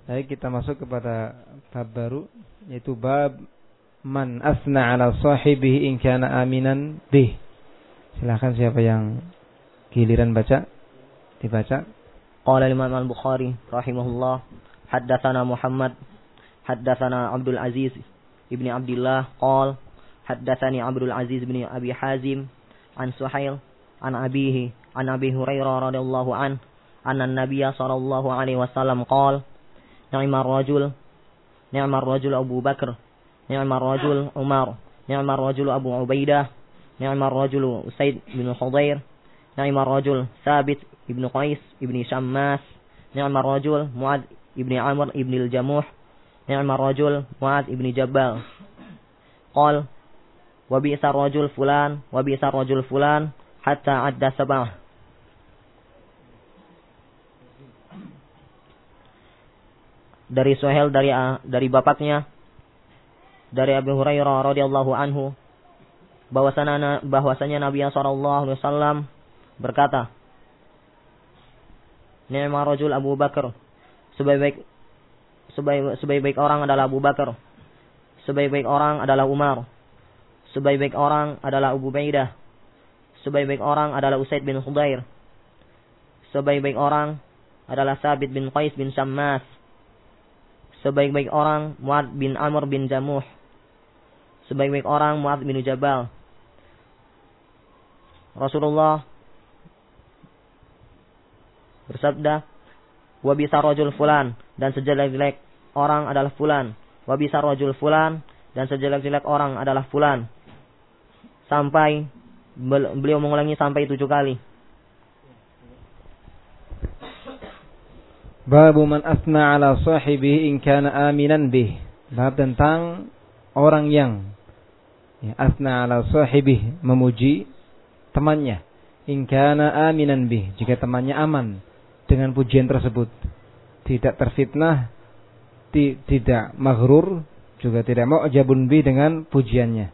Baik, kita masuk kepada bab baru, yaitu bab man asna ala sahibihi in kana aminan bih. Silakan siapa yang giliran baca, dibaca. Qala Imam Al-Bukhari rahimahullah, haddatsana Muhammad, haddatsana Abdul Aziz ibni Abdullah qala haddatsani Abdul Aziz ibni Abi Hazim an Suhail an abihi an Abi Hurairah radhiyallahu an anna an-nabiy sallallahu alaihi wasallam qala ni'mar rajul Abu Bakar, ni'mar rajul Umar, ni'mar rajul Abu Ubaidah, ni'mar rajul Usaid bin Hudayr, ni'mar rajul Thabit ibn Qais ibn Shammas, ni'mar rajul Mu'adz ibn Amr ibn al-Jamuh, ni'mar rajul Mu'adz ibn Jabal. Qal wa bi'sa rajul fulan wa bi'sa rajul fulan hatta adda sab'ah. Dari Suhail dari bapaknya dari Abu Hurairah radhiyallahu anhu bahwasanya Nabi sallallahu alaihi wasallam berkata, ni'ma rajul Abu Bakar, sebaik-baik orang adalah Abu Bakar, sebaik-baik orang adalah Umar, sebaik-baik orang adalah Abu Ubaidah, sebaik-baik orang adalah Usaid bin Hudayr, sebaik-baik orang adalah Thabit bin Qais bin Shammas, sebaik-baik orang Mu'adz bin Amr bin Jamuh, sebaik-baik orang Mu'adz bin Jabal. Rasulullah bersabda, wa bisa rajul fulan, dan sejelek-jelek orang adalah fulan, wa bisa rajul fulan, dan sejelek-jelek orang adalah fulan. Sampai beliau mengulangi sampai 7 kali. Babu man asna ala sahibihi in kana aminan bih. Bab tentang orang yang asna ala sahibihi, memuji temannya, in kana aminan bih, jika temannya aman dengan pujian tersebut, tidak terfitnah, tidak maghrur, juga tidak mu'jabun bih dengan pujiannya.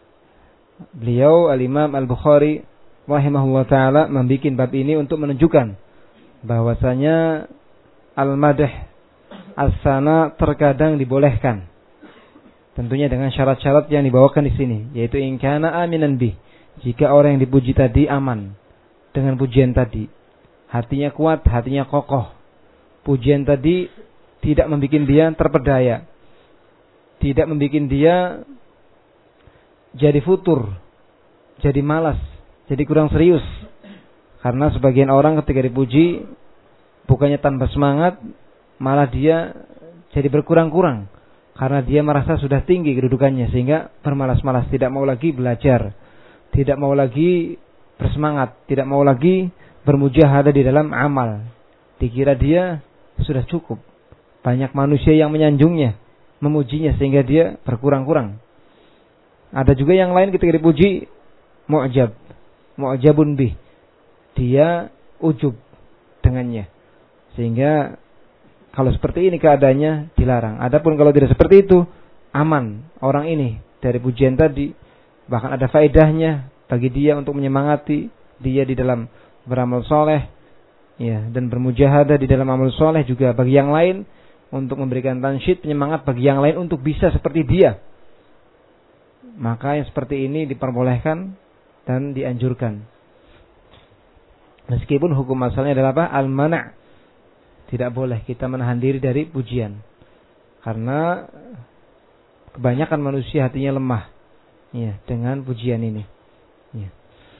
Beliau Al-Imam Al-Bukhari rahimahullah taala membikin bab ini untuk menunjukkan bahwasanya al-madh as-sana terkadang dibolehkan, tentunya dengan syarat-syarat yang dibawakan di sini, yaitu in kana aminan bih, jika orang yang dipuji tadi aman dengan pujian tadi, hatinya kuat, hatinya kokoh, pujian tadi tidak membuat dia terpedaya, tidak membuat dia jadi futur, jadi malas, jadi kurang serius. Karena sebagian orang ketika dipuji bukannya tanpa semangat, malah dia jadi berkurang-kurang karena dia merasa sudah tinggi kedudukannya, sehingga bermalas-malas, tidak mau lagi belajar, tidak mau lagi bersemangat, tidak mau lagi bermujahadah di dalam amal. Dikira dia sudah cukup. Banyak manusia yang menyanjungnya, memujinya, sehingga dia berkurang-kurang. Ada juga yang lain ketika dipuji mu'jabun bih, dia ujub dengannya, sehingga kalau seperti ini keadaannya dilarang. Adapun kalau tidak seperti itu, aman orang ini dari pujian tadi, bahkan ada faedahnya bagi dia untuk menyemangati dia di dalam beramal soleh, ya, dan bermujahadah di dalam amal soleh, juga bagi yang lain untuk memberikan tansyid, penyemangat bagi yang lain untuk bisa seperti dia. Maka yang seperti ini diperbolehkan dan dianjurkan. Meskipun hukum asalnya adalah apa? Al-mana'. Tidak boleh kita menahan diri dari pujian. Karena kebanyakan manusia hatinya lemah, ya, dengan pujian ini. Ya.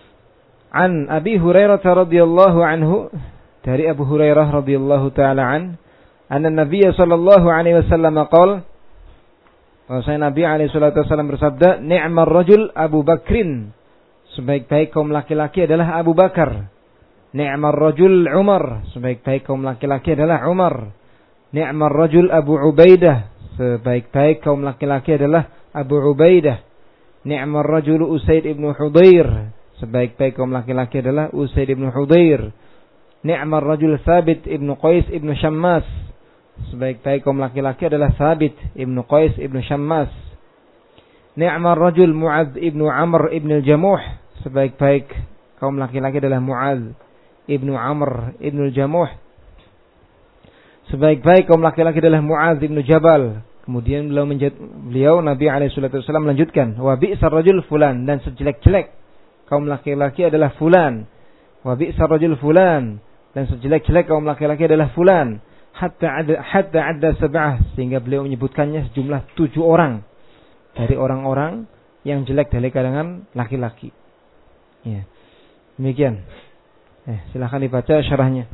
An Abi Hurairah radhiyallahu anhu, dari Abu Hurairah radhiyallahu taala anna Nabiy sallallahu alaihi wasallam qala, bahwasanya Nabi alaihi salatu wasallam bersabda, ni'mar rajul Abu Bakrin, sebaik-baik kaum laki-laki adalah Abu Bakar. Ni'mar rajul Umar, sebaik-baik kaum laki-laki adalah Umar. Ni'mar rajul Abu Ubaidah, sebaik-baik kaum laki-laki adalah Abu Ubaidah. Ni'mar rajul Usaid ibn Hudayr, sebaik-baik kaum laki-laki adalah Usaid ibn Hudayr. Ni'mar rajul Thabit ibn Qais ibn Shammas, sebaik-baik kaum laki-laki adalah Thabit ibn Qais ibn Shammas. Ni'mar rajul Mu'adz ibn Amr ibn al-Jamuh, sebaik-baik kaum laki-laki adalah Mu'adz ibn Amr ibn al-Jamuh. sebaik-baik kaum laki-laki adalah Mu'adz bin Jabal. Kemudian beliau Nabi alaihi wasallam melanjutkan, wa bi'sar rajul fulan, dan sejelek-jelek kaum laki-laki adalah fulan. Wa bi'sar rajul fulan, dan sejelek-jelek kaum laki-laki adalah fulan. Hatta adda sab'ah, sehingga beliau menyebutkannya sejumlah 7 orang dari orang-orang yang jelek dari kalangan laki-laki. Ya. Demikian. Silakan dibaca syarahnya.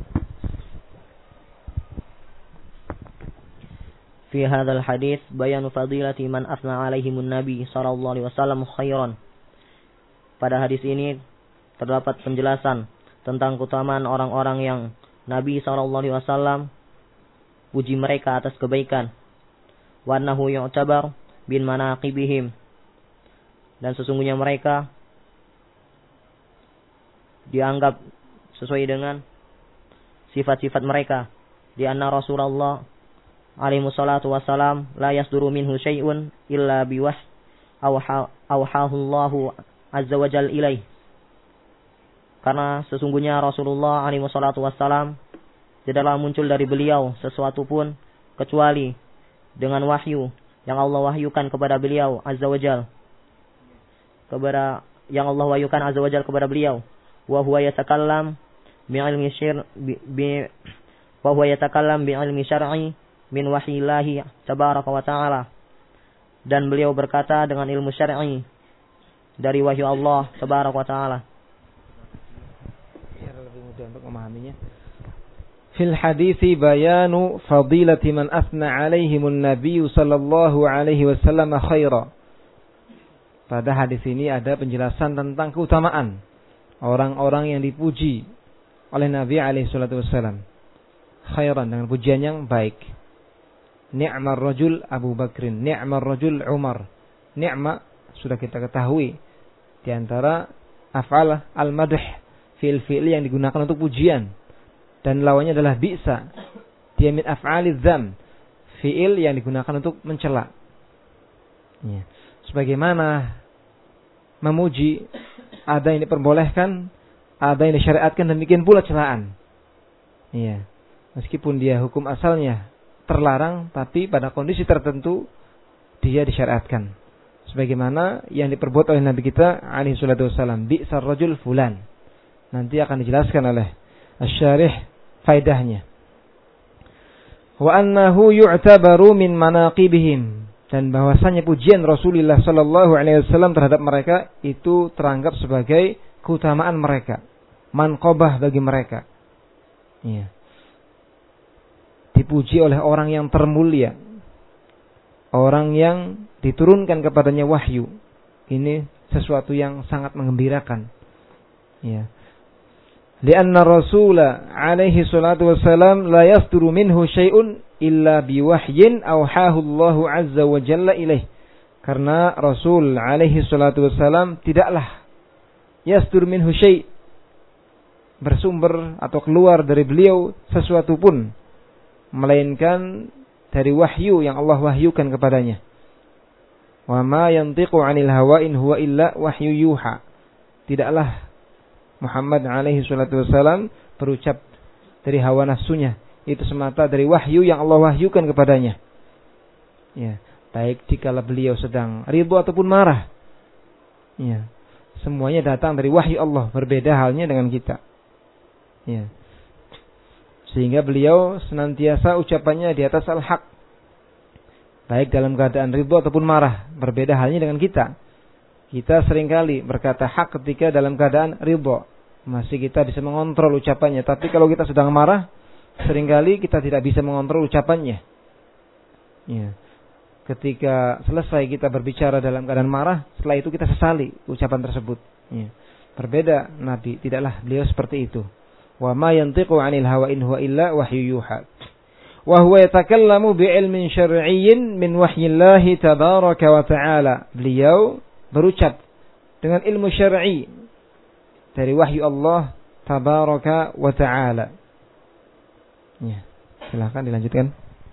Fi hadzal hadits bayanu fadilati man asna alaihimun nabi sallallahu alaihi wasallam khairan. Pada hadis ini terdapat penjelasan tentang keutamaan orang-orang yang Nabi sallallahu alaihi wasallam puji mereka atas kebaikan. Wa annahu yu'tabar bin manaqibihim, dan sesungguhnya mereka dianggap sesuai dengan sifat-sifat mereka. Di anna Rasulullah alaihi wassalatu wassalam la yasduru minhu syai'un illa biwah awhahu Allahu azza wa jalla ilaih. Karena sesungguhnya Rasulullah alaihi wassalatu wassalam tidaklah muncul dari beliau sesuatu pun kecuali dengan wahyu yang Allah wahyukan kepada beliau azza wa jalla, yang Allah wahyukan azza wa jalla kepada beliau. Wa huwa yatakallam bi'ilmi syar'i min wahyillahi tabaraka wa ta'ala, dan beliau berkata dengan ilmu syar'i dari wahyu Allah tabaraka wa ta'ala. Biar lebih mudah untuk memahaminya. Fil hadithi bayanu fadilati man asna alaihimun nabiyyu sallallahu alaihi wasallam khaira. Pada hadis ini ada penjelasan tentang keutamaan orang-orang yang dipuji oleh Nabi alaihi salatu wasallam khairan, dengan pujian yang baik. Ni'mar rajul Abu Bakrin, ni'mar rajul Umar. Ni'ma sudah kita ketahui di antara af'al al-madh, fi'il yang digunakan untuk pujian, dan lawannya adalah bi'sa. Dia min af'aliz dzam, fi'il yang digunakan untuk mencela. Ya. Sebagaimana memuji ada yang diperbolehkan, ada yang disyariatkan, demikian pula celaan. Iya. Meskipun dia hukum asalnya terlarang, tapi pada kondisi tertentu dia disyariatkan. Sebagaimana yang diperbuat oleh Nabi kita alaihi salatu wasallam, bi'sar rajul fulan. Nanti akan dijelaskan oleh asy-syarih faedahnya. Wa annahu yu'tabaru min manaqibihim, dan bahwasanya pujian Rasulullah sallallahu alaihi wasallam terhadap mereka itu teranggap sebagai keutamaan mereka, manqabah bagi mereka. Iya. Dipuji oleh orang yang termulia, orang yang diturunkan kepadanya wahyu. Ini sesuatu yang sangat menggembirakan. Ya. Lianna Rasulullah alaihi salatu wassalam la yasduru minhu syai'un illa biwahyin awhahu Allahu azza wa jalla ilaih. Karena Rasul alaihi salatu wassalam tidaklah yasdur minhu syai', bersumber atau keluar dari beliau sesuatu pun, melainkan dari wahyu yang Allah wahyukan kepadanya. Wa ma yantiqu 'anil hawa in huwa illa wahyu yuha. Tidaklah Muhammad alaihi salatu wasalam berucap dari hawa nafsunya, itu semata dari wahyu yang Allah wahyukan kepadanya. Ya, baik dikala beliau sedang ridho ataupun marah. Ya, semuanya datang dari wahyu Allah, berbeda halnya dengan kita. Ya. Sehingga beliau senantiasa ucapannya di atas al-haq, baik dalam keadaan ridho ataupun marah. Berbeda halnya dengan kita. Kita seringkali berkata hak ketika dalam keadaan ridho, masih kita bisa mengontrol ucapannya. Tapi kalau kita sedang marah, seringkali kita tidak bisa mengontrol ucapannya. Ya. Ketika selesai kita berbicara dalam keadaan marah, setelah itu kita sesali ucapan tersebut. Ya. Berbeda Nabi, tidaklah beliau seperti itu. Wa ma yantiqu 'anil hawa in huwa illa wahyu yuha. Wa huwa yatakallamu bi'ilmin syar'iyyin min wahyillahi tabaraka wa ta'ala. Beliau berucap dengan ilmu syar'i dari wahyu Allah tabaraka wa ta'ala. Ya, silakan dilanjutkan.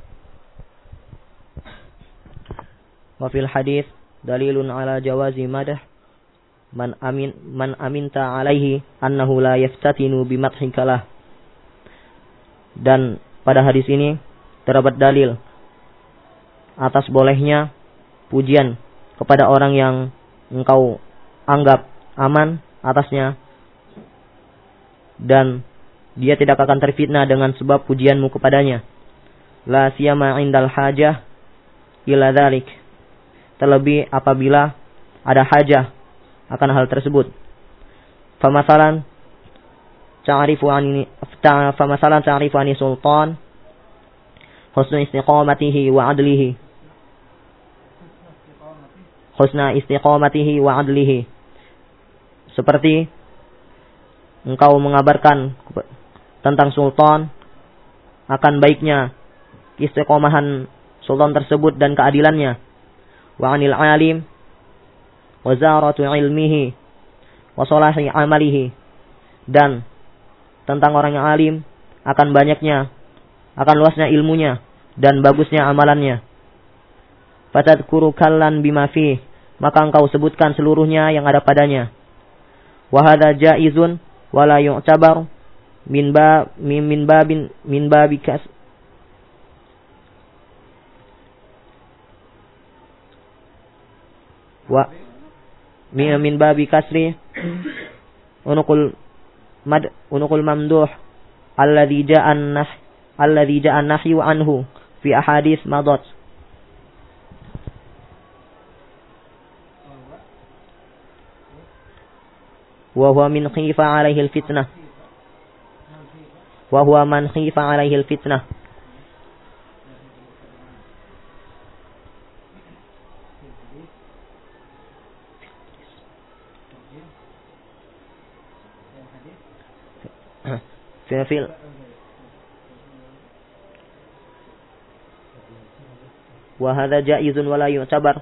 Wa fil hadits dalilun ala jawazi madah man aminta alaihi annahu la yaftatinu bimadhikalah. Dan pada hadis ini terdapat dalil atas bolehnya pujian kepada orang yang engkau anggap aman atasnya, dan dia tidak akan terfitnah dengan sebab pujianmu kepadanya. La siyama indal hajah ila dzalik, terlebih apabila ada hajah akan hal tersebut. Famasalan ta'rifu ani sultan husna istiqamatihi wa adlihi. Husna istiqamatihi wa adlihi. Seperti engkau mengabarkan tentang sultan akan baiknya istiqomahan sultan tersebut dan keadilannya. Wa anil alim wa zaratu ilmihi wa salahi amalihi, dan tentang orang yang alim akan banyaknya, akan luasnya ilmunya dan bagusnya amalannya. Fatadkuru kallan bima fih, maka engkau sebutkan seluruhnya yang ada padanya. Wa hadza jaizun wa la yu'tabar min babi kas wa min babi kasri unukul mamduh alladhi ja'a nahyu anhu fi ahadits madat. Wa huwa man khifa alaihi al-fitnah. Fil wa hadza jaizun wa la yu'tabar.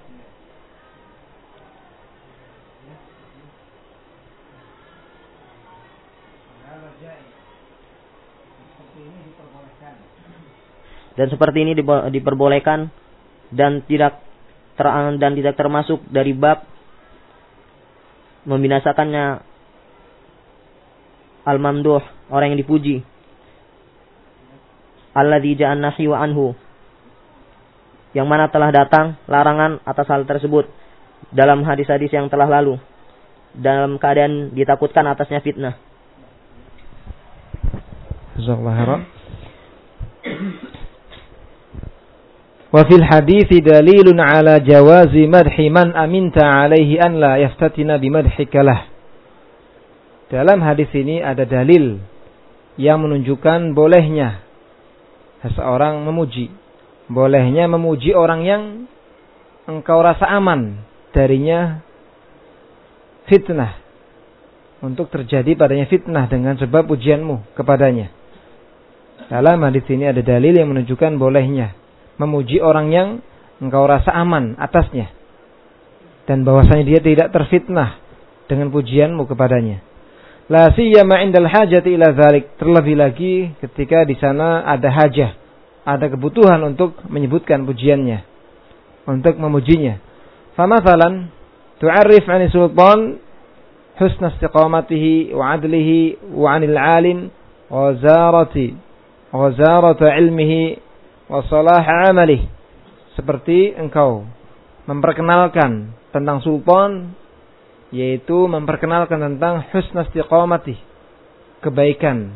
Dan seperti ini diperbolehkan dan tidak termasuk dari bab membinasakannya al-mamduh, orang yang dipuji. Alladzi ja'an nahyu anhu, yang mana telah datang larangan atas hal tersebut dalam hadis-hadis yang telah lalu, dalam keadaan ditakutkan atasnya fitnah. Jazakallahu khairan. Wa fil hadithi dalilun ala jawazi madhi man aminta alaihi an la yaftatina bimadhika lah. Dalam hadis ini ada dalil yang menunjukkan bolehnya seseorang memuji. Bolehnya memuji orang yang engkau rasa aman darinya fitnah. Untuk terjadi padanya fitnah dengan sebab pujianmu kepadanya. Dalam hadis ini ada dalil yang menunjukkan bolehnya memuji orang yang engkau rasa aman atasnya, dan bahwasanya dia tidak terfitnah dengan pujianmu kepadanya. La siyama indal hajati ila dzalik, terlebih lagi ketika di sana ada hajah, ada kebutuhan untuk menyebutkan pujiannya, untuk memujinya. Famathalan tu'arrif 'ani sultan husna istiqamatihi wa 'adlihi wa 'anil 'alim wa zarata ilmihi wa salah amalih, seperti engkau memperkenalkan tentang sultan, yaitu memperkenalkan tentang husna istiqamati, kebaikan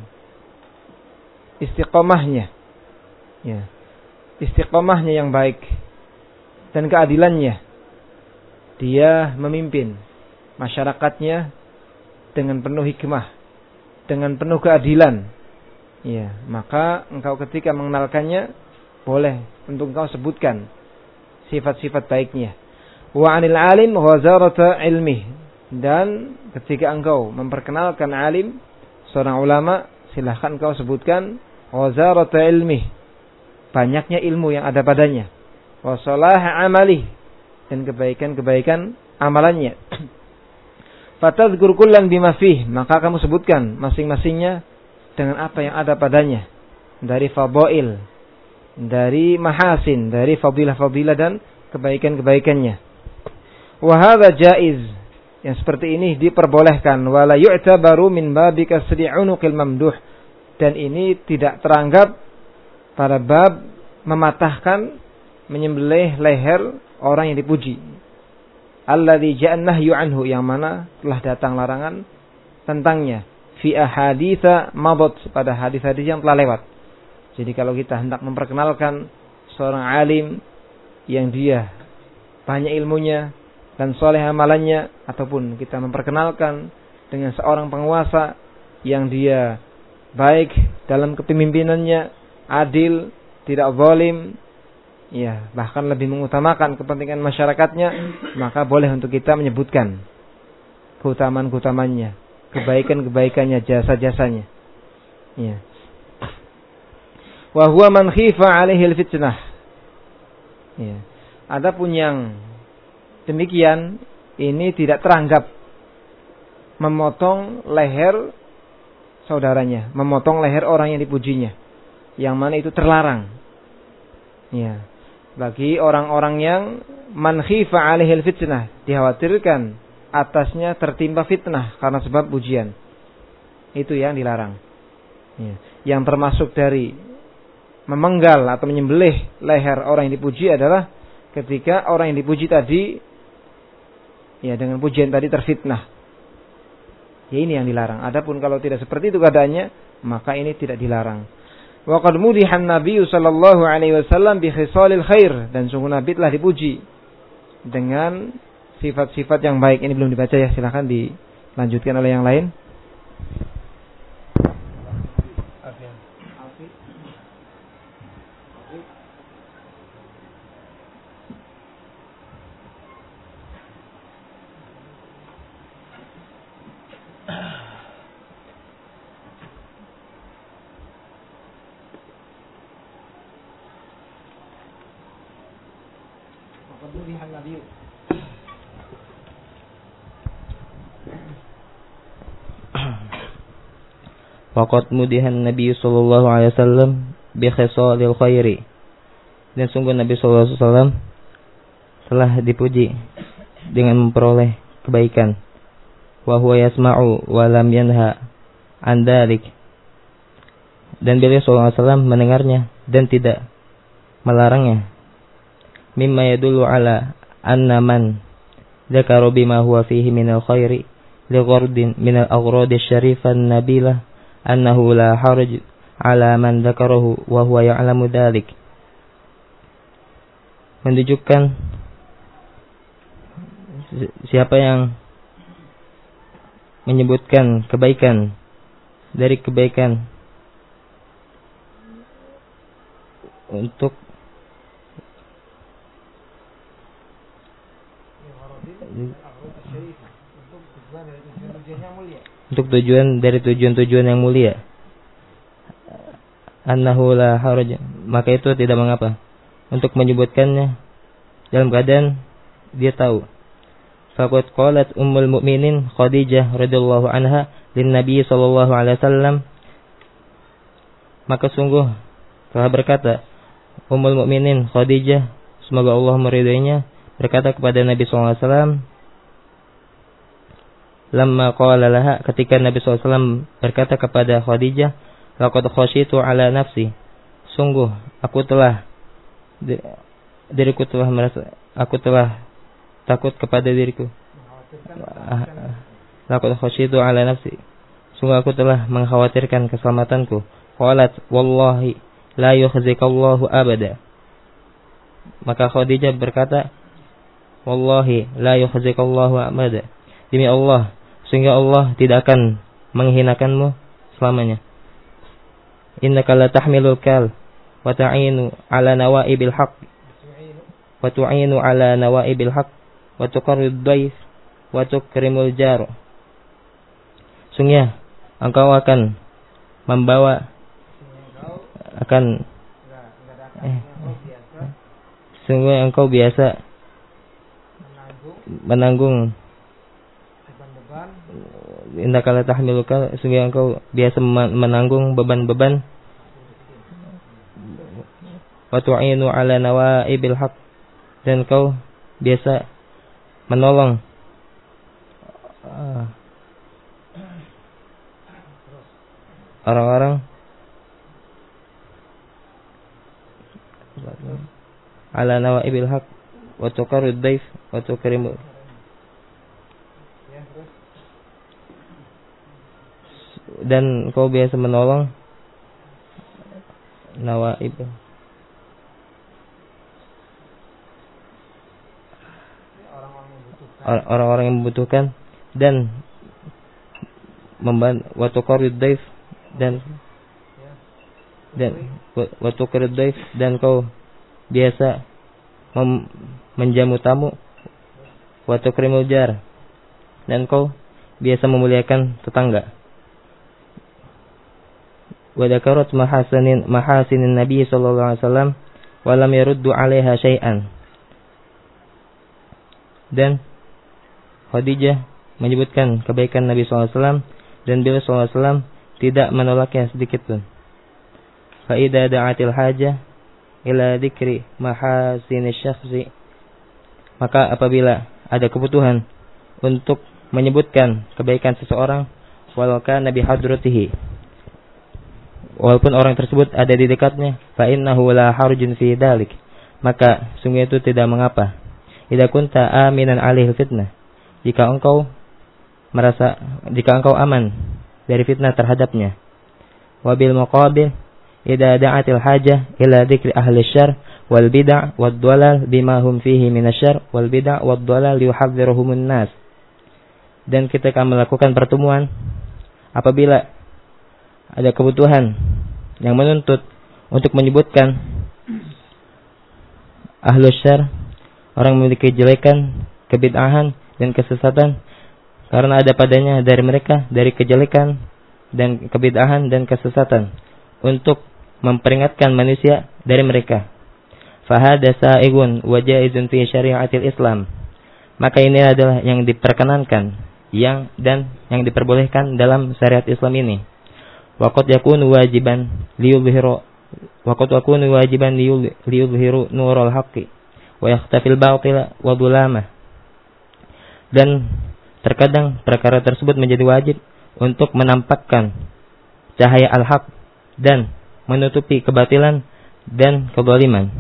istiqamahnya, ya, istiqamahnya yang baik dan keadilannya. Dia memimpin masyarakatnya dengan penuh hikmah, dengan penuh keadilan, ya, maka engkau ketika mengenalkannya boleh untuk engkau sebutkan sifat-sifat baiknya. Wa 'anil 'alim wa zarata ilmi, dan ketika engkau memperkenalkan alim, seorang ulama, silahkan engkau sebutkan wa zarata ilmi, banyaknya ilmu yang ada padanya, wa salah amali, dan kebaikan-kebaikan amalannya. Fatadhkur kullan bima fih, maka kamu sebutkan masing-masingnya dengan apa yang ada padanya dari fadail, dari mahasin, dari fadilah-fadilah dan kebaikan-kebaikannya. Wa hadza jaiz, yang seperti ini diperbolehkan. Wala yu'tabaru min babi kasri unuqil mamduh, dan ini tidak teranggap pada bab mematahkan, menyembelih leher orang yang dipuji. Alladzi ja'an nahyu anhu, yang mana telah datang larangan tentangnya. Fi ahaditsa madat, pada hadis-hadis yang telah lewat. Jadi kalau kita hendak memperkenalkan seorang alim yang dia banyak ilmunya dan soleh amalannya, ataupun kita memperkenalkan dengan seorang penguasa yang dia baik dalam kepemimpinannya, adil, tidak zalim, ya, bahkan lebih mengutamakan kepentingan masyarakatnya, maka boleh untuk kita menyebutkan keutamaan-keutamanya, kebaikan-kebaikannya, jasa-jasanya. Ya. Wa huwa man khifa 'alaihi al-fitnah. Ya. Adapun yang demikian ini tidak teranggap memotong leher saudaranya, memotong leher orang yang dipujinya, yang mana itu terlarang. Ya. Bagi orang-orang yang man khifa 'alaihi al-fitnah, dikhawatirkan atasnya tertimpa fitnah karena sebab pujian. Itu yang dilarang. Ya. Yang termasuk dari memenggal atau menyembelih leher orang yang dipuji adalah ketika orang yang dipuji tadi, ya, dengan pujian tadi terfitnah. Ya, ini yang dilarang. Adapun kalau tidak seperti itu keadaannya, maka ini tidak dilarang. Wa qad mudihan Nabi sallallahu alaihi wasallam bi khisalil khair, dan sungguh Nabi telah dipuji dengan sifat-sifat yang baik. Ini belum dibaca ya, silakan dilanjutkan oleh yang lain. Waqad mudihan Nabi sallallahu alaihi wasallam bi khisalil khairi, dan sungguh Nabi sallallahu alaihi wasallam telah dipuji dengan memperoleh kebaikan. Wa huwa yasma'u wa lam yanha an dzalik, dan beliau sallallahu alaihi wasallam mendengarnya dan tidak melarangnya. Mimma yadullu ala anna man dzakara bima huwa fihi minal khairi li ghardin minal aghradi syarifah nabilah annahu la haraj ala man dzakarahu wa huwa ya'lamu dzalik. Menunjukkan siapa yang menyebutkan kebaikan dari kebaikan untuk tujuan dari tujuan-tujuan yang mulia, annahu la haraj, maka itu tidak mengapa untuk menyebutkannya dalam keadaan dia tahu. Faqad qalat ummul mukminin Khadijah radhiyallahu anha lin Nabi sallallahu alaihi wasallam, maka sungguh telah berkata ummul mukminin Khadijah, semoga Allah meridainya, berkata kepada Nabi sallallahu alaihi wasallam, lamma qala laha, ketika Nabi sallallahu alaihi wasallam berkata kepada Khadijah, laqad khasyitu ala nafsi, sungguh aku telah takut kepada diriku. Laqad khasyitu ala nafsi, sungguh aku telah mengkhawatirkan keselamatanku. Qalat wallahi la yukhzikallahu abada, maka Khadijah berkata, wallahi la yukhzikallahu abada, demi Allah, sehingga Allah tidak akan menghinakanmu selamanya. Innaka la tahmilul kal wa ta'inu ala nawaibil haqq wa tu'inu ala nawaibil haqq wa tuqarrid dhaif wa tukrimul jar. Sungguh engkau akan membawa sungguh engkau biasa menanggung, innaka la tahmiluka, sungguh engkau biasa menanggung beban-beban, wa tu'inu ala nawaibil haq, dan engkau biasa menolong orang-orang ala nawaibil haq wa tuqarrid daif wa tukrimu. Dan kau biasa menolong nawaib, orang-orang yang membutuhkan, dan membantu wa tuqarrid daif, dan wa tuqarrid daif, dan kau biasa menjamu tamu, wa tukrimul jar, dan kau biasa memuliakan tetangga. Wa dzakarat mahasinin Nabi sallallahu alaihi wasallam wa lam yaruddu 'alaiha syai'an. Dan Khadijah menyebutkan kebaikan Nabi sallallahu alaihi wasallam dan beliau sallallahu alaihi wasallam tidak menolaknya sedikit pun. Fa idza da'atil hajah ila dzikri mahasinish syakhsi, maka apabila ada kebutuhan untuk menyebutkan kebaikan seseorang, walau kana bi hadratihi, walaupun orang tersebut ada di dekatnya, fa innahu la harjun fi dzalik, maka sungguh itu tidak mengapa. Idza kunta aminan alaihi fitnah, jika engkau aman dari fitnah terhadapnya. Wabil muqabil idza da'atil hajah ila dzikri ahli syarr wal bid'ah wad dhalal bima hum fihi minasyarr wal bid'ah wad dhalal yuhadhdhiruhumun nas. Dan kita akan melakukan pertemuan apabila ada kebutuhan yang menuntut untuk menyebutkan ahlus syarr, orang memiliki kejelekan, kebid'ahan dan kesesatan, karena ada padanya dari mereka dari kejelekan dan kebid'ahan dan kesesatan, untuk memperingatkan manusia dari mereka. Fahada sa'igun wa jaizun fi syari'atil Islam, maka ini adalah yang diperkenankan yang diperbolehkan dalam syariat Islam ini. Waqad yakunu wajiban liyudhiru nurul haqqi wa yakhtafil batila wa dhulamah. Dan terkadang perkara tersebut menjadi wajib untuk menampakkan cahaya al-haq dan menutupi kebatilan dan kezaliman.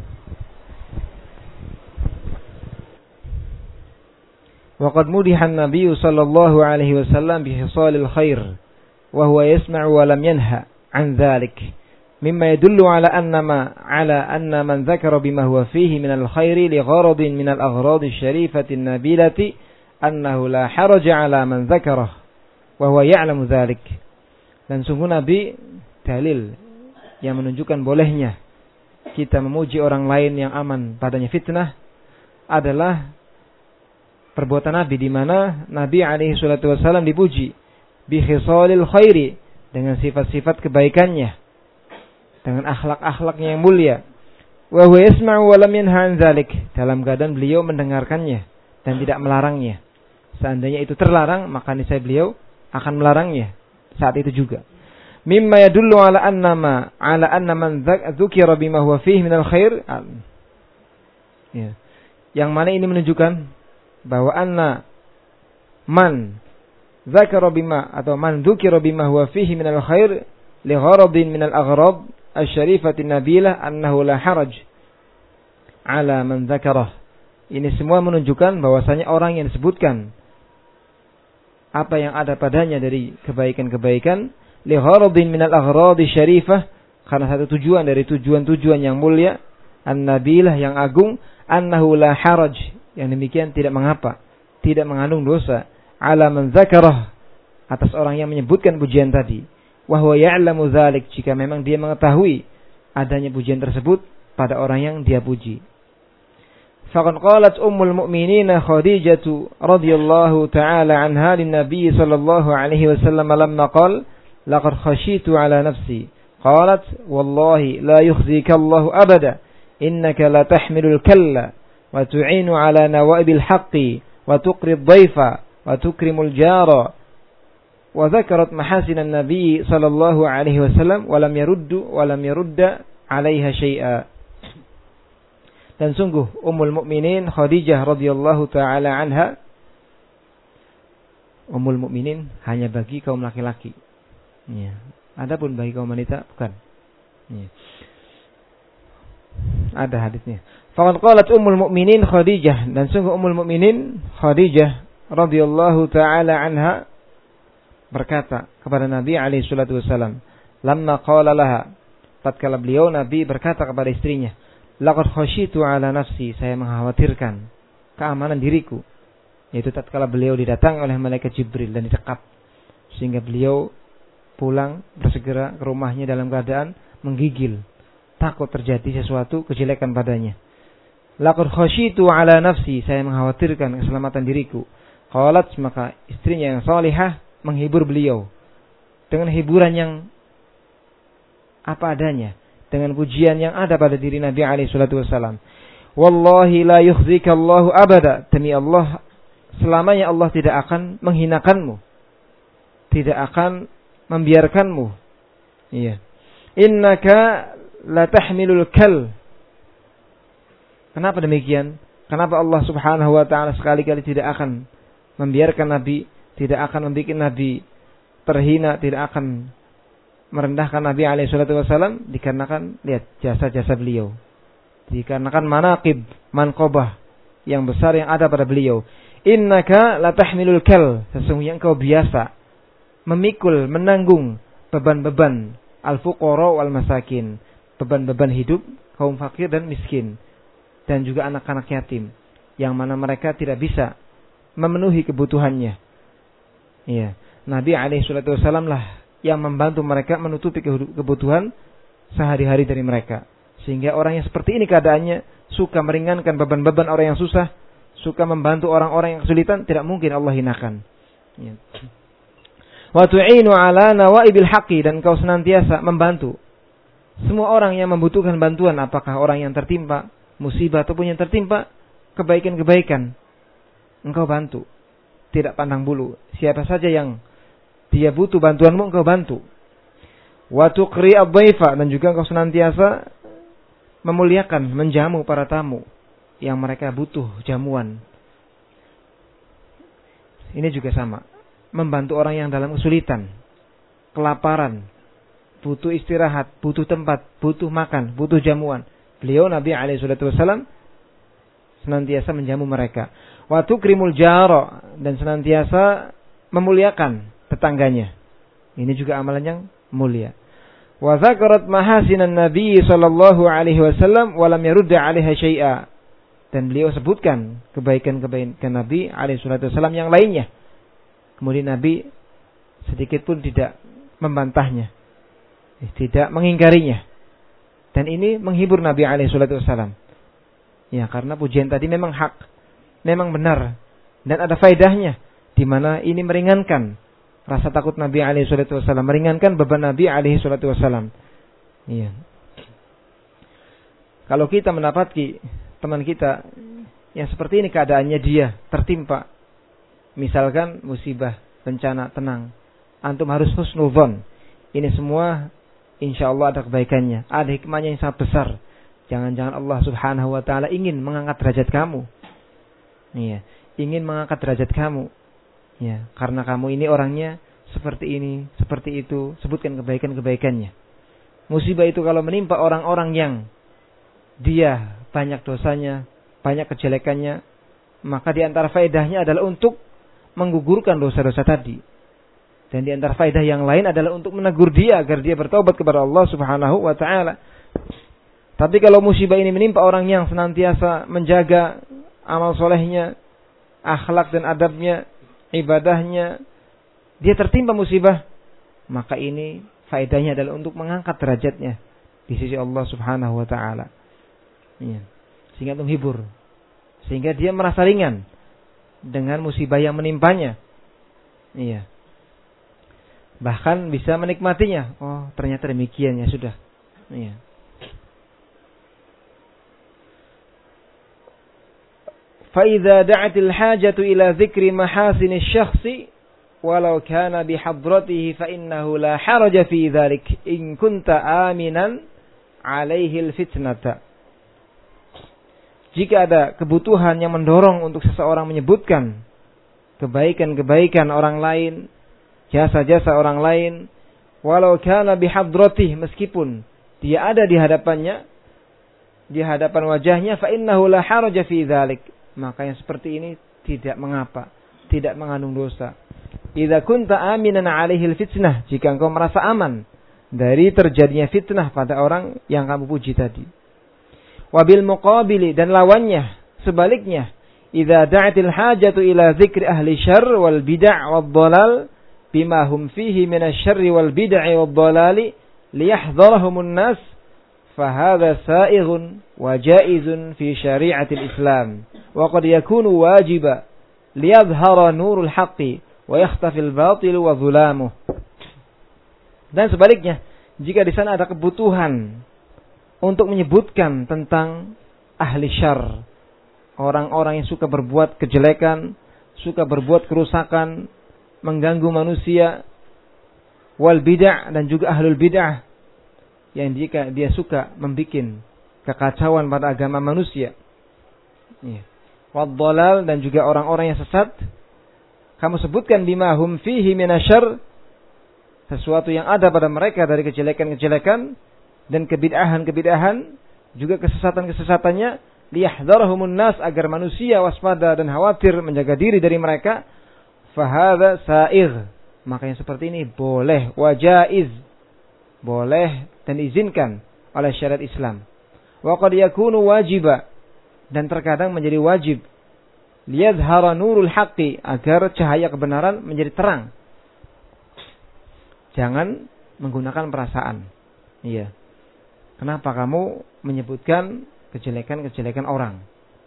Waqad mudiha an-nabiy sallallahu alaihi wasallam bi hisalil khair wa huwa yasma'u wa lam yanha 'an dhalik, mimma yadullu ala anna man dhakara bima huwa fihi min al-khairi li gharadin min al-aghrad asy-syarifati an-nabilati annahu la haraja 'ala man dhakarah wa huwa ya'lamu dhalik. Dan sungguh Nabi dalil yang menunjukkan bolehnya kita memuji orang lain yang aman padanya fitnah adalah perbuatan Nabi, di mana Nabi alaihi salatu wasallam dipuji bi khisalil khairi, dengan sifat-sifat kebaikannya, dengan akhlak-akhlaknya yang mulia. Wa huwa yasma'u wa lam yanha 'an dzalik, dalam keadaan beliau mendengarkannya dan tidak melarangnya. Seandainya itu terlarang, maka niscaya beliau akan melarangnya saat itu juga. Mimma yadullu ala anna man dzukira bima huwa fihi minal khair. Ya. Yang mana ini menunjukkan bahwa man dzakara bima atau man dzukira bima huwa fihi minal khair li gharadin minal aghrad asy-syarifati nabilah annahu la haraj 'ala man dzakarah. Ini semua menunjukkan bahwasanya orang yang disebutkan apa yang ada padanya dari kebaikan-kebaikan li gharadin minal aghrad asy-syarifah, karena satu tujuan dari tujuan-tujuan yang mulia, an-nabilah yang agung, annahu la haraj, yang demikian tidak mengapa, tidak mengandung dosa, ala man dzakarah, atas orang yang menyebutkan pujian tadi, wa huwa ya'lamu dzalik, jika memang dia mengetahui adanya pujian tersebut pada orang yang dia puji. Faqad qalat ummul mu'minin Khadijah radhiyallahu ta'ala anha lin-nabiy sallallahu alaihi wasallam lamma qala laqad khashitu ala nafsi, qalat wallahi la yukhzika Allah abada, innaka la tahmilul kalla wa tu'inu ala nawaibil haqqi wa tuqri ad-dhaifa wa tukrimul jara. Wa dzakarat mahasinan nabi sallallahu alaihi wasallam wa lam yarudda 'alaiha syai'a. Dan sungguh Ummul Mukminin Khadijah radhiyallahu taala anha, Ummul Mukminin hanya bagi kaum laki-laki. Ya. Adapun bagi kaum wanita bukan. Ya. ada hadisnya. Faqad qalat ummul mukminin Khadijah, dan sungguh ummul mukminin Khadijah radhiyallahu taala anha berkata kepada Nabi alaihi salatu wasallam, lamma qala laha, tatkala beliau Nabi berkata kepada istrinya, laqad khasyitu ala nafsi, saya mengkhawatirkan keamanan diriku. Yaitu tatkala beliau didatangi oleh malaikat Jibril dan dicekap, sehingga beliau pulang bersegera ke rumahnya dalam keadaan menggigil, takut terjadi sesuatu kejelekan padanya. Laqad khasyitu ala nafsi, saya mengkhawatirkan keselamatan diriku. Qalat, maka istrinya yang salihah menghibur beliau dengan hiburan yang apa adanya, dengan pujian yang ada pada diri Nabi alaihi salatu wasallam. Wallahi la yukhzika Allahu abada, demi Allah selamanya Allah tidak akan menghinakanmu, tidak akan membiarkanmu. Iya. Innaka la tahmilul kal. Kenapa demikian? Kenapa Allah Subhanahu wa taala sekali-kali tidak akan membiarkan Nabi, tidak akan membuat Nabi terhina, tidak akan merendahkan Nabi alaihi salatu wasallam? Dikarenakan lihat jasa-jasa beliau. Dikarenakan manaqib, manqabah yang besar yang ada pada beliau. Innaka la tahmilul kal. Sesungguhnya engkau biasa memikul, menanggung beban-beban al-fuqara wal masakin, beban-beban hidup kaum fakir dan miskin, dan juga anak-anak yatim yang mana mereka tidak bisa memenuhi kebutuhannya. Iya, Nabi alaihi salatu wasallam lah yang membantu mereka menutupi kebutuhan sehari-hari dari mereka. Sehingga orang yang seperti ini keadaannya suka meringankan beban-beban orang yang susah, suka membantu orang-orang yang kesulitan, tidak mungkin Allah hinakan. Ya. Wa tu'inu ala nawaibil haqqi, dan kau senantiasa membantu semua orang yang membutuhkan bantuan, apakah orang yang tertimpa musibah ataupun yang tertimpa kebaikan-kebaikan, engkau bantu, tidak pandang bulu. Siapa saja yang dia butuh bantuanmu, engkau bantu. Wa tuqri ad-dhaifa, dan juga engkau senantiasa memuliakan, menjamu para tamu yang mereka butuh jamuan. Ini juga sama, membantu orang yang dalam kesulitan, kelaparan, butuh istirahat, butuh tempat, butuh makan, butuh jamuan. Beliau Nabi alaihi salatu wasallam senantiasa menjamu mereka. Wa tukrimul jara, dan senantiasa memuliakan tetangganya. Ini juga amalan yang mulia. Wa dzakarat mahasinan Nabi sallallahu alaihi wasallam wa lam yurda 'alaiha syai'a. Dan beliau sebutkan kebaikan-kebaikan Nabi alaihi salatu wasallam yang lainnya. Kemudian Nabi sedikit pun tidak membantahnya, tidak mengingkarinya. Dan ini menghibur Nabi alaihi salatu wasallam. Ya, karena pujian tadi memang hak, memang benar, dan ada faedahnya, di mana ini meringankan rasa takut Nabi alaihi salatu wasallam, meringankan beban Nabi alaihi salatu wasallam. Iya. Kalau kita mendapati teman kita yang seperti ini keadaannya, dia tertimpa misalkan musibah, bencana, tenang, antum harus husnuzon. Ini semua insyaallah ada kebaikannya, ada hikmahnya yang sangat besar. Jangan-jangan Allah Subhanahu wa taala ingin mengangkat derajat kamu. Iya, ingin mengangkat derajat kamu. Ya, karena kamu ini orangnya seperti ini, seperti itu, sebutkan kebaikan-kebaikannya. Musibah itu kalau menimpa orang-orang yang dia banyak dosanya, banyak kejelekannya, maka di antara faedahnya adalah untuk menggugurkan dosa-dosa tadi. Dan di antara faedah yang lain adalah untuk menegur dia agar dia bertaubat kepada Allah Subhanahu wa taala. Tapi kalau musibah ini menimpa orang yang senantiasa menjaga amal solehnya, akhlak dan adabnya, ibadahnya, dia tertimpa musibah, maka ini faedahnya adalah untuk mengangkat derajatnya di sisi Allah Subhanahu wa taala. Ya. Sehingga menghibur, sehingga dia merasa ringan dengan musibah yang menimpanya. Iya. Bahkan bisa menikmatinya. Oh, ternyata demikian, ya sudah. Iya. Fa idza da'atil hajatu ila dzikri mahasini syakhsi walau kana bi hadratihi fa innahu la haraja fi dzalik in kunta aminan alaihi al-fitnata. Jika ada kebutuhan yang mendorong untuk seseorang menyebutkan kebaikan-kebaikan orang lain, jasa-jasa orang lain, walau kana bihadratih, meskipun dia ada di hadapannya, di hadapan wajahnya, fa innahu la haraja fi dzalik. Maka yang seperti ini tidak mengapa, tidak mengandung dosa. Idza kunta aminan 'alaihi al-fitnah, jika engkau merasa aman dari terjadinya fitnah pada orang yang kamu puji tadi. Wabil muqabili, dan lawannya, sebaliknya, idza da'atil hajatu ila dzikri ahli syarr wal bid'ah wad dhalal bima hum fihi min asy-syarri wal bid'ah wad dhalali liyahdharahumun nas fa hadza sa'ighun wa jaizun fi syari'atil Islam wa qad yakunu wajiba liyadhhara nurul haqqi wa yakhtafil batil wa dhulamuh. Dan sebaliknya, jika di sana ada kebutuhan untuk menyebutkan tentang ahli syarr, orang-orang yang suka berbuat kejelekan, suka berbuat kerusakan, mengganggu manusia, wal bid'ah, dan juga ahlul bid'ah, yang jika dia suka membikin kekacauan pada agama manusia, wad dhalal, dan juga orang-orang yang sesat, kamu sebutkan bima hum fihi minasyarr, sesuatu yang ada pada mereka dari kejelekan-kejelekan dan kebid'ahan-kebid'ahan, juga kesesatan-kesesatannya, liyahdharahumun nas, agar manusia waspada dan khawatir menjaga diri dari mereka. Fahadza sa'igh, maka yang seperti ini boleh, wajaiz, boleh dan diizinkan oleh syariat Islam. Wa qad yakunu wajiba, dan terkadang menjadi wajib, liyadhhara nurul haqqi, agar cahaya kebenaran menjadi terang. Jangan menggunakan perasaan. Iya. Kenapa kamu menyebutkan kejelekan-kejelekan orang?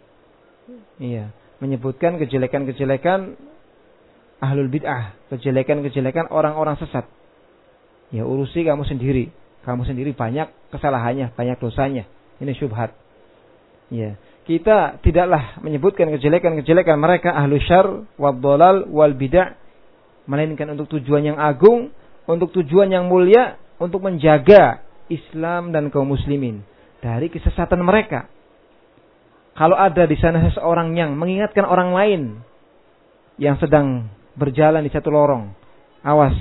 Iya, menyebutkan kejelekan-kejelekan ahlul bid'ah, kejelekan-kejelekan orang-orang sesat. Ya, urusi kamu sendiri. Kamu sendiri banyak kesalahannya, banyak dosanya. Ini syubhat. Ya, kita tidaklah menyebutkan kejelekan-kejelekan mereka ahlus syarr wad dhalal wal bid'ah, melainkan untuk tujuan yang agung, untuk tujuan yang mulia, untuk menjaga Islam dan kaum muslimin dari kesesatan mereka. Kalau ada di sana seseorang yang mengingatkan orang lain yang sedang berjalan di satu lorong, awas,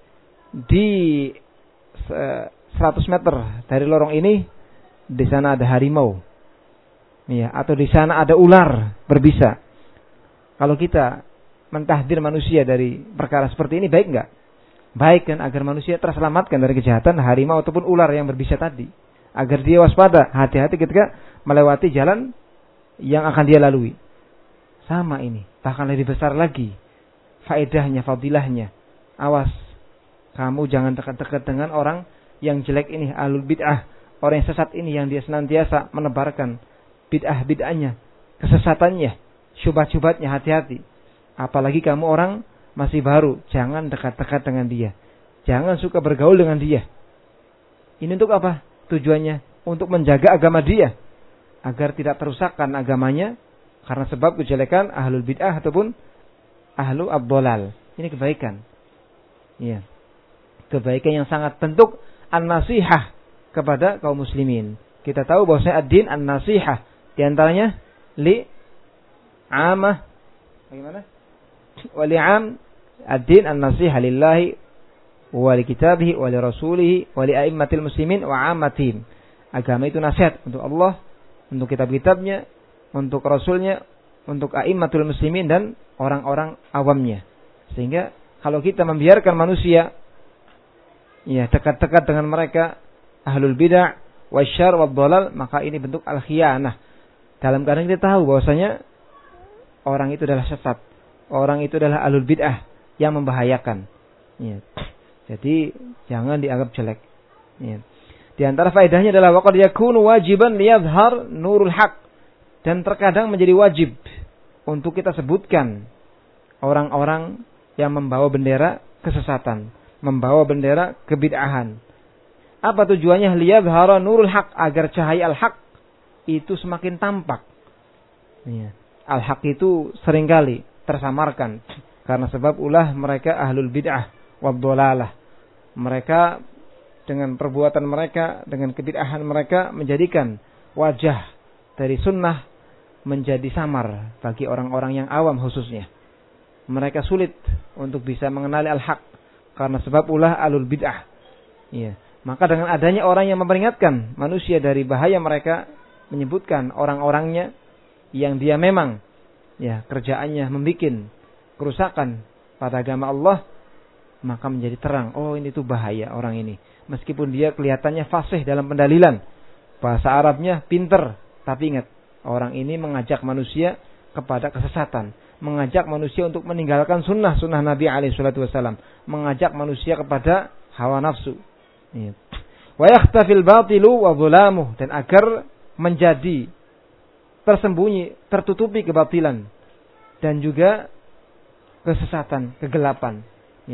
di 100 meter dari lorong ini, di sana ada harimau, ya, atau di sana ada ular berbisa. Kalau kita mentahdir manusia dari perkara seperti ini, baik enggak? Baik, kan, agar manusia terselamatkan dari kejahatan harimau ataupun ular yang berbisa tadi, agar dia waspada, hati-hati ketika melewati jalan yang akan dia lalui. Sama ini, bahkan lebih besar lagi faedahnya, fadilahnya. Awas, kamu jangan dekat-dekat dengan orang yang jelek ini, ahlul bid'ah, orang yang sesat ini, yang dia senantiasa menebarkan bid'ah-bid'ahnya, kesesatannya, syubhat-syubhatnya. Hati-hati. Apalagi kamu orang masih baru, jangan dekat-dekat dengan dia. Jangan suka bergaul dengan dia. Ini untuk apa? Tujuannya untuk menjaga agama dia, agar tidak terusakkan agamanya karena sebab kejelekan ahlul bid'ah ataupun ahlu ad-dhalal. Ini kebaikan. Iya. Kebaikan yang sangat bentuk an-nasihah kepada kaum muslimin. Kita tahu bahwasanya ad-din an-nasihah, di antaranya li amah, bagaimana? Wa li'am ad-din an-nasihah lillahi wa li kitabihi wa li rasulihi wa li a'immatil muslimin wa 'ammatihim. Agama itu nasihat untuk Allah, untuk kitab-kitabnya, untuk rasulnya, untuk a'immatul muslimin dan orang-orang awamnya. Sehingga kalau kita membiarkan manusia ya dekat-dekat dengan mereka ahlul bid'ah wasyarr wad dhalal, maka ini bentuk al-khiyanah. Dalam keadaan kita tahu bahwasanya orang itu adalah sesat, orang itu adalah ahlul bid'ah yang membahayakan. Ya. Jadi jangan dianggap jelek. Ya. Di antara faedahnya adalah waqad yakunu wajiban liyadhhar nurul haq, dan terkadang menjadi wajib untuk kita sebutkan orang-orang yang membawa bendera kesesatan, membawa bendera kebid'ahan. Apa tujuannya? Liyadhhara nurul haq, agar cahaya al-haq itu semakin tampak. Ya. Al-haq itu seringkali tersamarkan karena sebab ulah mereka ahlul bid'ah wad dhalalah. Mereka dengan perbuatan mereka, dengan kebid'ahan mereka, menjadikan wajah dari sunnah menjadi samar bagi orang-orang yang awam khususnya. Mereka sulit untuk bisa mengenali al-haq karena sebab ulah ahlul bid'ah. Iya. Maka dengan adanya orang yang memperingatkan manusia dari bahaya mereka, menyebutkan orang-orangnya yang dia memang kerjaannya membuat kerusakan pada agama Allah, maka menjadi terang, oh ini tuh bahaya orang ini. Meskipun dia kelihatannya fasih dalam pendalilan, bahasa Arabnya pinter, tapi ingat, orang ini mengajak manusia kepada kesesatan, mengajak manusia untuk meninggalkan sunnah Nabi SAW, mengajak manusia kepada hawa nafsu. Wa yakhtafil batilu wa dhulamuh, dan agar menjadi tersembunyi, tertutupi kebatilan dan juga kesesatan, kegelapan.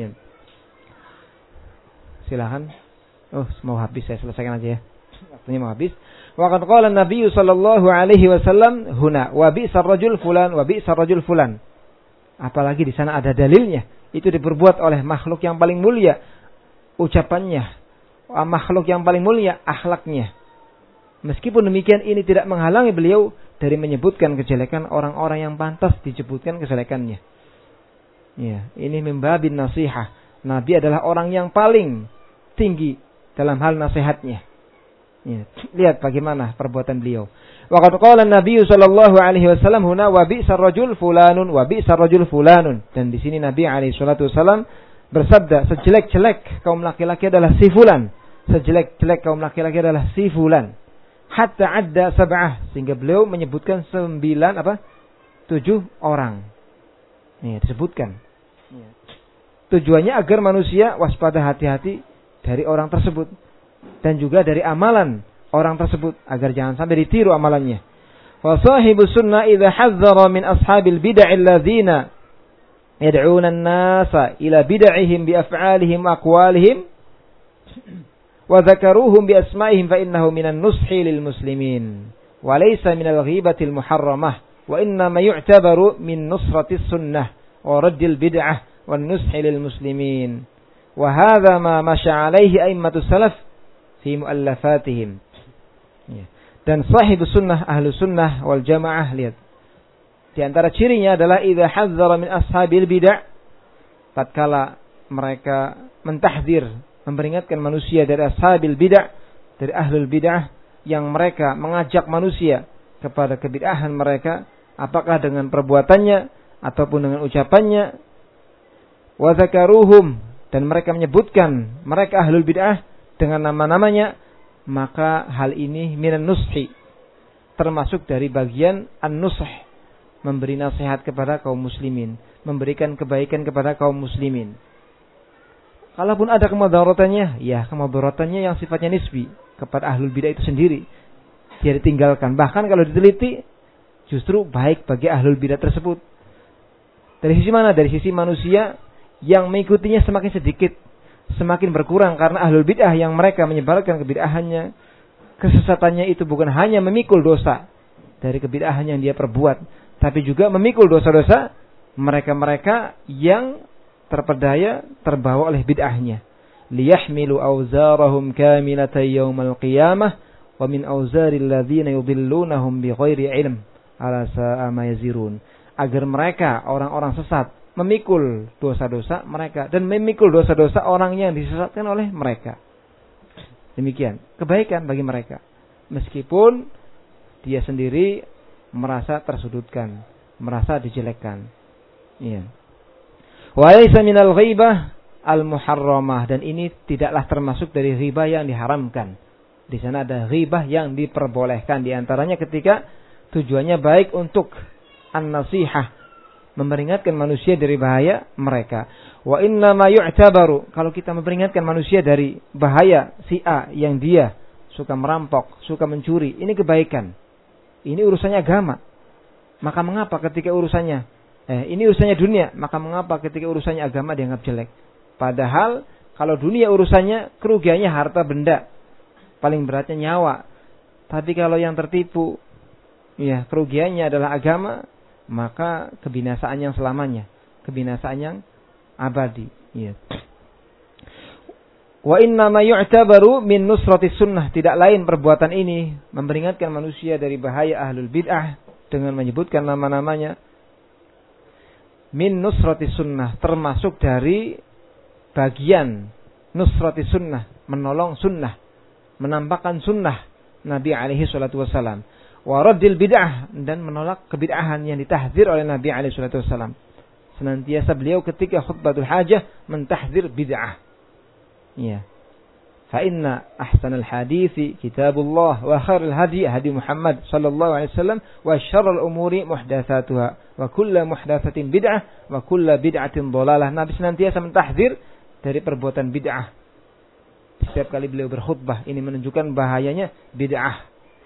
Silakan. Mau habis, saya selesaikan aja ya. Waktunya mau habis. Wa qad qala an-nabiy sallallahu alaihi wasallam huna wa bi'sar rajul fulan wa bi'sar rajul fulan. Apalagi di sana ada dalilnya. Itu diperbuat oleh makhluk yang paling mulia ucapannya, makhluk yang paling mulia akhlaknya. Meskipun demikian, ini tidak menghalangi beliau dari menyebutkan kejelekan orang-orang yang pantas disebutkan kejelekannya. Ini mimbabin nasihah. Nabi adalah orang yang paling tinggi dalam hal nasihatnya. Lihat bagaimana perbuatan beliau. Wa qad qala an-nabiy sallallahu alaihi wasallam huna wa bi'sar rajul fulanun wa bi'sar rajul fulanun. Dan di sini Nabi alaihi salatu wasallam bersabda, sejelek-jelek kaum laki-laki adalah si fulan. Sejelek-jelek kaum laki-laki adalah si fulan. Hatta adda sab'ah, sehingga beliau menyebutkan 7 orang. Disebutkan. Tujuannya agar manusia waspada, hati-hati dari orang tersebut dan juga dari amalan orang tersebut, agar jangan sampai ditiru amalannya. Wa sahibus sunnah idza hadzara min ashabil bid'ah alladzina yad'una an-nasa ila bid'ihim bi af'alihim wa aqwalihim wa dzakaruhum bi asma'ihim fa innahu minan nushi lil muslimin wa laysa minal ghibatil muharramah wa inna ma yu'tabaru min nusratis sunnah wa raddil bid'ah wan nushi lil muslimin wa hadza ma masya alaihi a'immatus salaf fi mu'allafatihim. Dan sahibus sunnah, ahlu sunnah wal jamaah, lihat, di antara cirinya adalah idza hadzara min ashabil bid'ah, tatkala mereka mentahdzir, memperingatkan manusia dari ashabil bid'ah, dari ahlul bid'ah yang mereka mengajak manusia kepada kebid'ahan mereka, apakah dengan perbuatannya ataupun dengan ucapannya. Wa dzakaruhum, dan mereka menyebutkan mereka ahlul bid'ah dengan nama-namanya, maka hal ini minan nushi, termasuk dari bagian an-nush, memberi nasihat kepada kaum muslimin, memberikan kebaikan kepada kaum muslimin. Kalaupun ada kemadaratannya, kemadaratannya yang sifatnya nisbi kepada ahlul bidah itu sendiri, dia ditinggalkan. Bahkan kalau diteliti, justru baik bagi ahlul bidah tersebut. Dari sisi mana? Dari sisi manusia yang mengikutinya semakin sedikit, semakin berkurang, karena ahlul bid'ah yang mereka menyebarkan kebid'ahannya, kesesatannya itu bukan hanya memikul dosa dari kebid'ahan yang dia perbuat, tapi juga memikul dosa-dosa mereka-mereka yang terpedaya, terbawa oleh bid'ahnya. Liyahmilu awzarahum kamilatan yaumal qiyamah wa min awzaril ladzina yudhillunahum bighairi ilm ala sa'a ma yazirun. Agar mereka orang-orang sesat memikul dosa-dosa mereka dan memikul dosa-dosa orang yang disesatkan oleh mereka. Demikian kebaikan bagi mereka, meskipun dia sendiri merasa tersudutkan, merasa dijelekkan. Wa laysa minal ghibah al-muharramah, dan ini tidaklah termasuk dari ghibah yang diharamkan. Di sana ada ghibah yang diperbolehkan, di antaranya ketika tujuannya baik untuk an-nasihah, memperingatkan manusia dari bahaya mereka. Wa inna ma yu'tabaru, kalau kita memperingatkan manusia dari bahaya si A yang dia suka merampok, suka mencuri, ini kebaikan. Ini urusannya agama. Maka mengapa ketika urusannya ini urusannya dunia, maka mengapa ketika urusannya agama dianggap jelek? Padahal kalau dunia urusannya kerugiannya harta benda, paling beratnya nyawa. Tapi kalau yang tertipu, kerugiannya adalah agama, maka kebinasaan yang selamanya, kebinasaan yang abadi. Wa inna ma yu'tabaru min nusratis sunnah, tidak lain perbuatan ini memperingatkan manusia dari bahaya ahlul bid'ah dengan menyebutkan nama-namanya. Min nusratis sunnah, termasuk dari bagian nusratis sunnah, menolong sunnah, menampakkan sunnah Nabi alaihi salatu wassalam. wa raddil bid'ah, dan menolak kebid'ahan yang ditahdzir oleh Nabi alaihi salatu wasallam. Senantiasa beliau ketika khutbatul hajah mentahdzir bid'ah. Ya. Fa inna ahsanal hadithi kitabullah wa khairul hadi hadi Muhammad sallallahu alaihi wasallam wa syarrul umuri muhdatsatuha wa kullu muhdatsatin bid'ah wa kullu bid'atin dhalalah. Nabi senantiasa mentahdzir dari perbuatan bid'ah. Setiap kali beliau berkhutbah, ini menunjukkan bahayanya bid'ah.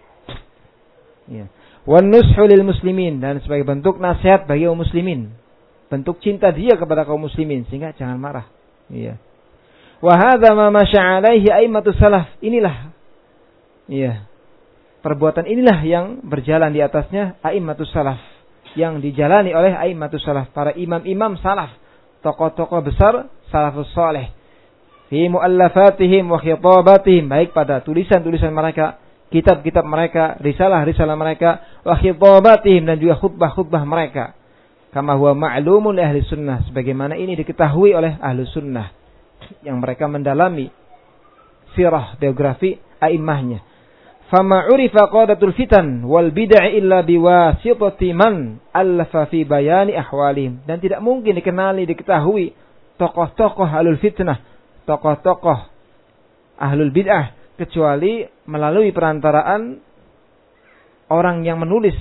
Ya. Wan nushu lil muslimin, dan sebagai bentuk nasihat bagi kaum muslimin. Bentuk cinta dia kepada kaum muslimin sehingga jangan marah. Ya. Wa hadza ma masya alaihi aimmatus salaf. Inilah ya, perbuatan inilah yang berjalan di atasnya aimmatus salaf, yang dijalani oleh aimmatus salaf, para imam-imam salaf, tokoh-tokoh besar salafus saleh, fi muallafatihim wa khitabatihim, baik pada tulisan-tulisan mereka, kitab-kitab mereka, risalah-risalah mereka, wa khitabatihim, dan juga khutbah-khutbah mereka. Kama huwa ma'lumun li ahli sunnah, sebagaimana ini diketahui oleh ahli sunnah yang mereka mendalami sirah biografi a'immahnya. Fama urifa qadatul fitan wal bid'ah illa biwasitati man allafa fi bayani ahwalihim, dan tidak mungkin dikenali, diketahui tokoh-tokoh ahlul fitnah, tokoh-tokoh ahlul bid'ah, kecuali melalui perantaraan orang yang menulis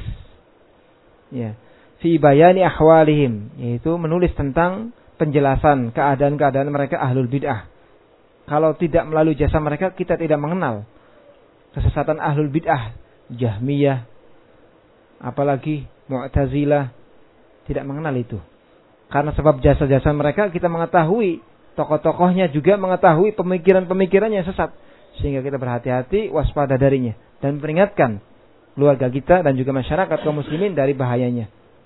ya, fi bayani ahwalihim, yaitu menulis tentang penjelasan keadaan-keadaan mereka ahlul bid'ah. Kalau tidak melalui jasa mereka, kita tidak mengenal kesesatan ahlul bid'ah, Jahmiyah, apalagi Mu'tazilah, tidak mengenal itu. Karena sebab jasa-jasa mereka kita mengetahui, tokoh-tokohnya juga mengetahui pemikiran-pemikirannya sesat, sehingga kita berhati-hati, waspada darinya, dan peringatkan keluarga kita dan juga masyarakat kaum muslimin dari bahayanya.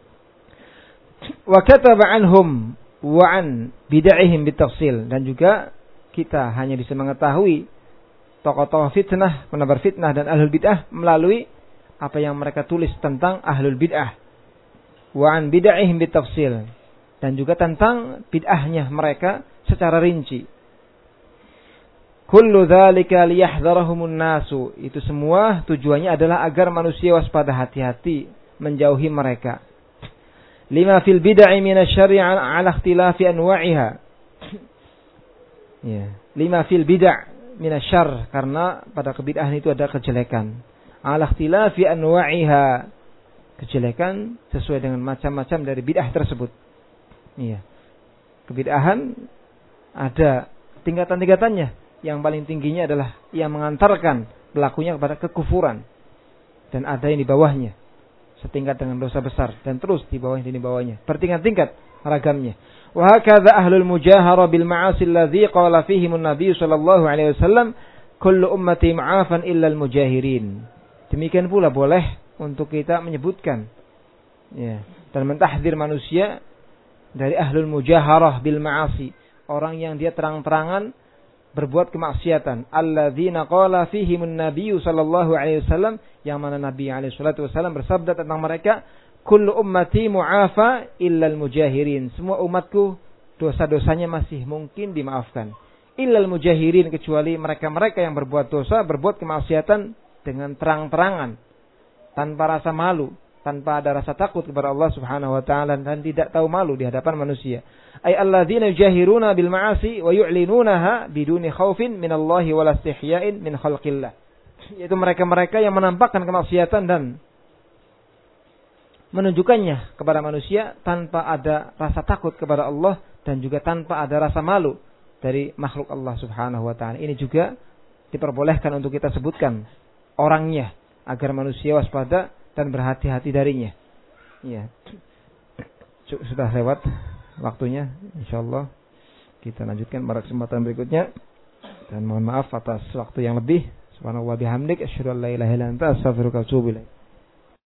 Wa kataba anhum wa an bid'ahim bitafsil, dan juga kita hanya bisa mengetahui tokoh-tokoh fitnah, penebar fitnah dan ahlul bid'ah melalui apa yang mereka tulis tentang ahlul bid'ah. Wa an bid'ahim bitafsil, dan juga tentang bid'ahnya mereka secara rinci. Kullu dzalika liyahdharahumun nasu, itu semua tujuannya adalah agar manusia waspada, hati-hati, menjauhi mereka. Lima fil bid'ah minasyarri 'ala ikhtilafi anwa'iha. Ya, lima fil bid'ah minasyarr, karena pada kebid'ahan itu ada kejelekan. 'Ala ikhtilafi anwa'iha, kejelekan sesuai dengan macam-macam dari bid'ah tersebut. Iya. Kebid'ahan ada tingkatan-tingkatannya. Yang paling tingginya adalah yang mengantarkan pelakunya kepada kekufuran, dan ada yang di bawahnya, setingkat dengan dosa besar, dan terus di bawahnya, bertingkat-tingkat ragamnya. Wa hakadha ahlul mujahara bil ma'asi alladhi qala fihim an-nabiy sallallahu alaihi wasallam kullu ummati ma'afan illa al-mujahirin. Demikian pula boleh untuk kita menyebutkan ya, dan mentahdzir manusia dari ahlul mujaharah bil ma'asi, orang yang dia terang-terangan berbuat kemaksiatan. Alladzina qala fihim an-nabiy sallallahu alaihi wasallam, yang mana Nabi alaihi salatu wasallam bersabda tentang mereka, kullu ummati mu'afa illal mujahirin, semua umatku dosa-dosanya masih mungkin dimaafkan, illal mujahirin, kecuali mereka-mereka yang berbuat dosa, berbuat kemaksiatan dengan terang-terangan, tanpa rasa malu, tanpa ada rasa takut kepada Allah Subhanahu wa taala, dan tidak tahu malu di hadapan manusia. Ay alladzina yujahiruna bil ma'asi wa yu'linunaha biduni khaufin minallahi wala istihya'in min khalqillah. Yaitu mereka-mereka yang menampakkan kemaksiatan dan menunjukkannya kepada manusia tanpa ada rasa takut kepada Allah, dan juga tanpa ada rasa malu dari makhluk Allah Subhanahu wa taala. Ini juga diperbolehkan untuk kita sebutkan orangnya agar manusia waspada dan berhati-hati darinya. Ya. Sudah lewat waktunya, insyaallah kita lanjutkan pada kesempatan berikutnya, dan mohon maaf atas waktu yang lebih. Subhanallah bihamdik, asyhadu an la ilaha illa anta, astaghfiruka wa atubu ilaik.